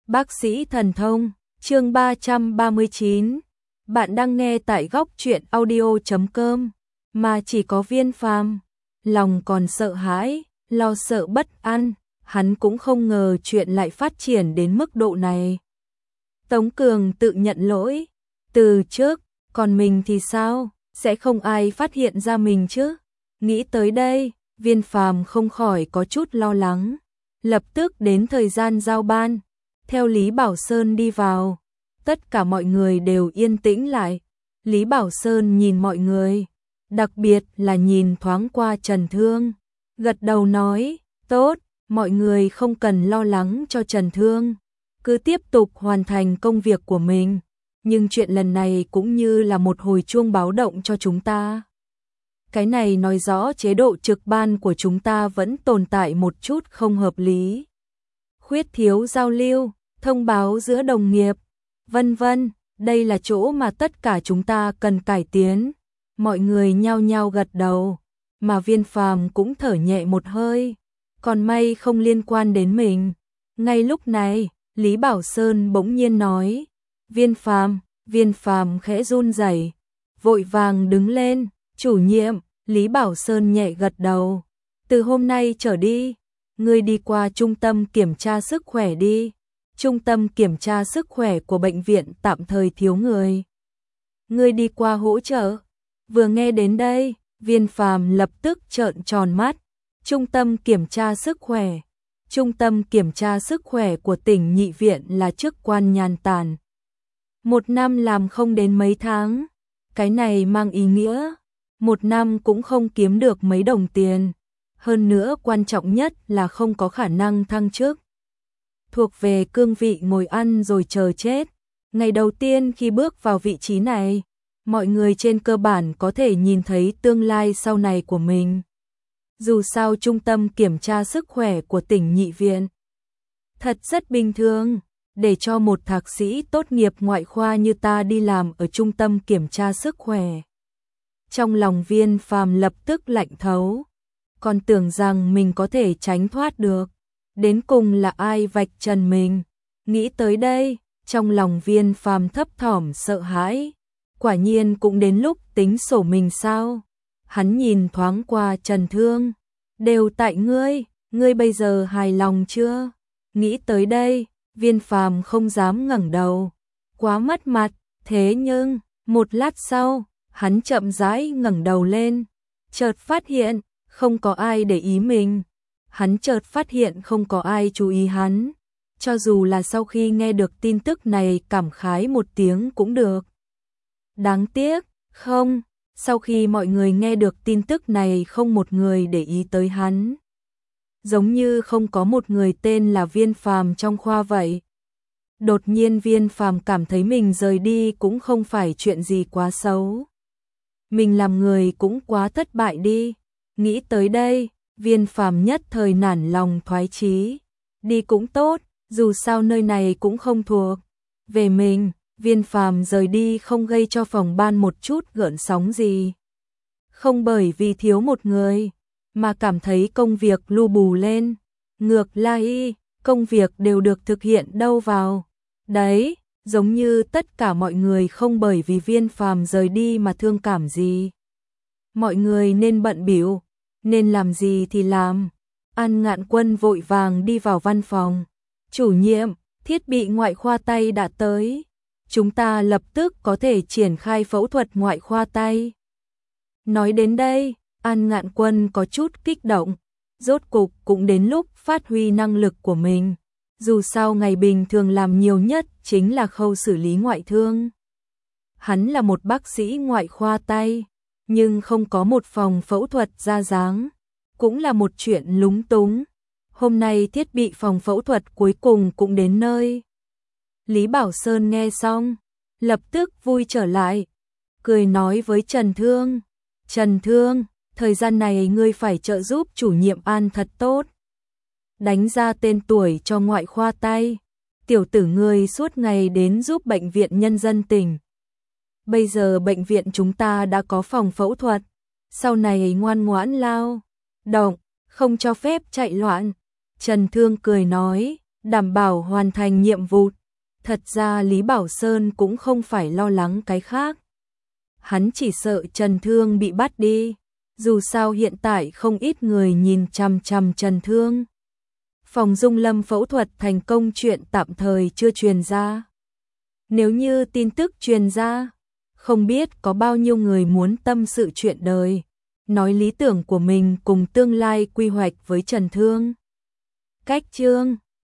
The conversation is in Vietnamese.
Bác sĩ thần thông, chương 339. Bạn đang nghe tại góc truyện audio.com. Mà chỉ có Viên Phàm, lòng còn sợ hãi, lo sợ bất an, hắn cũng không ngờ chuyện lại phát triển đến mức độ này. Tống Cường tự nhận lỗi, từ trước, còn mình thì sao, sẽ không ai phát hiện ra mình chứ? Nghĩ tới đây, Viên Phàm không khỏi có chút lo lắng. Lập tức đến thời gian giao ban, theo Lý Bảo Sơn đi vào, tất cả mọi người đều yên tĩnh lại. Lý Bảo Sơn nhìn mọi người, đặc biệt là nhìn thoáng qua Trần Thương, gật đầu nói, tốt, mọi người không cần lo lắng cho Trần Thương, cứ tiếp tục hoàn thành công việc của mình, nhưng chuyện lần này cũng như là một hồi chuông báo động cho chúng ta. Cái này nói rõ chế độ trực ban của chúng ta vẫn tồn tại một chút không hợp lý. Khuyết thiếu giao lưu, thông báo giữa đồng nghiệp, vân vân, đây là chỗ mà tất cả chúng ta cần cải tiến. Mọi người nhao nhao gật đầu, mà Viên Phàm cũng thở nhẹ một hơi, còn may không liên quan đến mình. Ngay lúc này, Lý Bảo Sơn bỗng nhiên nói, Viên Phàm khẽ run rẩy, vội vàng đứng lên, chủ nhiệm. Lý Bảo Sơn nhẹ gật đầu, từ hôm nay trở đi, ngươi đi qua trung tâm kiểm tra sức khỏe đi. Trung tâm kiểm tra sức khỏe của bệnh viện tạm thời thiếu người, ngươi đi qua hỗ trợ. Vừa nghe đến đây, Viên Phàm lập tức trợn tròn mắt. Trung tâm kiểm tra sức khỏe, trung tâm kiểm tra sức khỏe của tỉnh Nhị Viện là chức quan nhàn tản. Một năm làm không đến mấy tháng, cái này mang ý nghĩa một năm cũng không kiếm được mấy đồng tiền, hơn nữa quan trọng nhất là không có khả năng thăng chức. Thuộc về cương vị ngồi ăn rồi chờ chết. Ngày đầu tiên khi bước vào vị trí này, mọi người trên cơ bản có thể nhìn thấy tương lai sau này của mình. Dù sao trung tâm kiểm tra sức khỏe của tỉnh Nhị Viện thật rất bình thường, để cho một thạc sĩ tốt nghiệp ngoại khoa như ta đi làm ở trung tâm kiểm tra sức khỏe. Trong lòng Viên Phàm lập tức lạnh thấu, còn tưởng rằng mình có thể tránh thoát được, đến cùng là ai vạch trần mình. Nghĩ tới đây, trong lòng Viên Phàm thấp thỏm sợ hãi, quả nhiên cũng đến lúc tính sổ mình sao. Hắn nhìn thoáng qua Trần Thương, đều tại ngươi bây giờ hài lòng chưa? Nghĩ tới đây, Viên Phàm không dám ngẩng đầu, quá mất mặt. Thế nhưng, một lát sau, hắn chậm rãi ngẩng đầu lên, chợt phát hiện không có ai để ý mình. Hắn chợt phát hiện không có ai chú ý hắn, cho dù là sau khi nghe được tin tức này cảm khái một tiếng cũng được. Đáng tiếc, không, sau khi mọi người nghe được tin tức này không một người để ý tới hắn. Giống như không có một người tên là Viên Phàm trong khoa vậy. Đột nhiên Viên Phàm cảm thấy mình rời đi cũng không phải chuyện gì quá xấu. Mình làm người cũng quá thất bại đi. Nghĩ tới đây, Viên Phàm nhất thời nản lòng thoái chí. Đi cũng tốt, dù sao nơi này cũng không thuộc về mình. Viên Phàm rời đi không gây cho phòng ban một chút gợn sóng gì. Không bởi vì thiếu một người, mà cảm thấy công việc lu bù lên. Ngược lại, công việc đều được thực hiện đâu vào đấy, giống như tất cả mọi người không bởi vì Viên Phàm rời đi mà thương cảm gì. Mọi người nên bận bịu, nên làm gì thì làm. An Ngạn Quân vội vàng đi vào văn phòng. Chủ nhiệm, thiết bị ngoại khoa tay đã tới. Chúng ta lập tức có thể triển khai phẫu thuật ngoại khoa tay. Nói đến đây, An Ngạn Quân có chút kích động. Rốt cục cũng đến lúc phát huy năng lực của mình. Dù sao ngày bình thường làm nhiều nhất chính là khâu xử lý ngoại thương. Hắn là một bác sĩ ngoại khoa tay, nhưng không có một phòng phẫu thuật ra dáng, cũng là một chuyện lúng túng. Hôm nay thiết bị phòng phẫu thuật cuối cùng cũng đến nơi. Lý Bảo Sơn nghe xong, lập tức vui trở lại, cười nói với Trần Thương, Trần Thương, thời gian này ngươi phải trợ giúp chủ nhiệm An thật tốt. Đánh ra tên tuổi cho ngoại khoa tay, tiểu tử ngươi suốt ngày đến giúp bệnh viện nhân dân tỉnh. Bây giờ bệnh viện chúng ta đã có phòng phẫu thuật, sau này ngoan ngoãn lao động, không cho phép chạy loạn. Trần Thương cười nói, đảm bảo hoàn thành nhiệm vụ. Thật ra Lý Bảo Sơn cũng không phải lo lắng cái khác. Hắn chỉ sợ Trần Thương bị bắt đi. Dù sao hiện tại không ít người nhìn chằm chằm Trần Thương. Phòng Dung Lâm phẫu thuật thành công chuyện tạm thời chưa truyền ra. Nếu như tin tức truyền ra, không biết có bao nhiêu người muốn tâm sự chuyện đời, nói lý tưởng của mình cùng tương lai quy hoạch với Trần Thương. Cách chương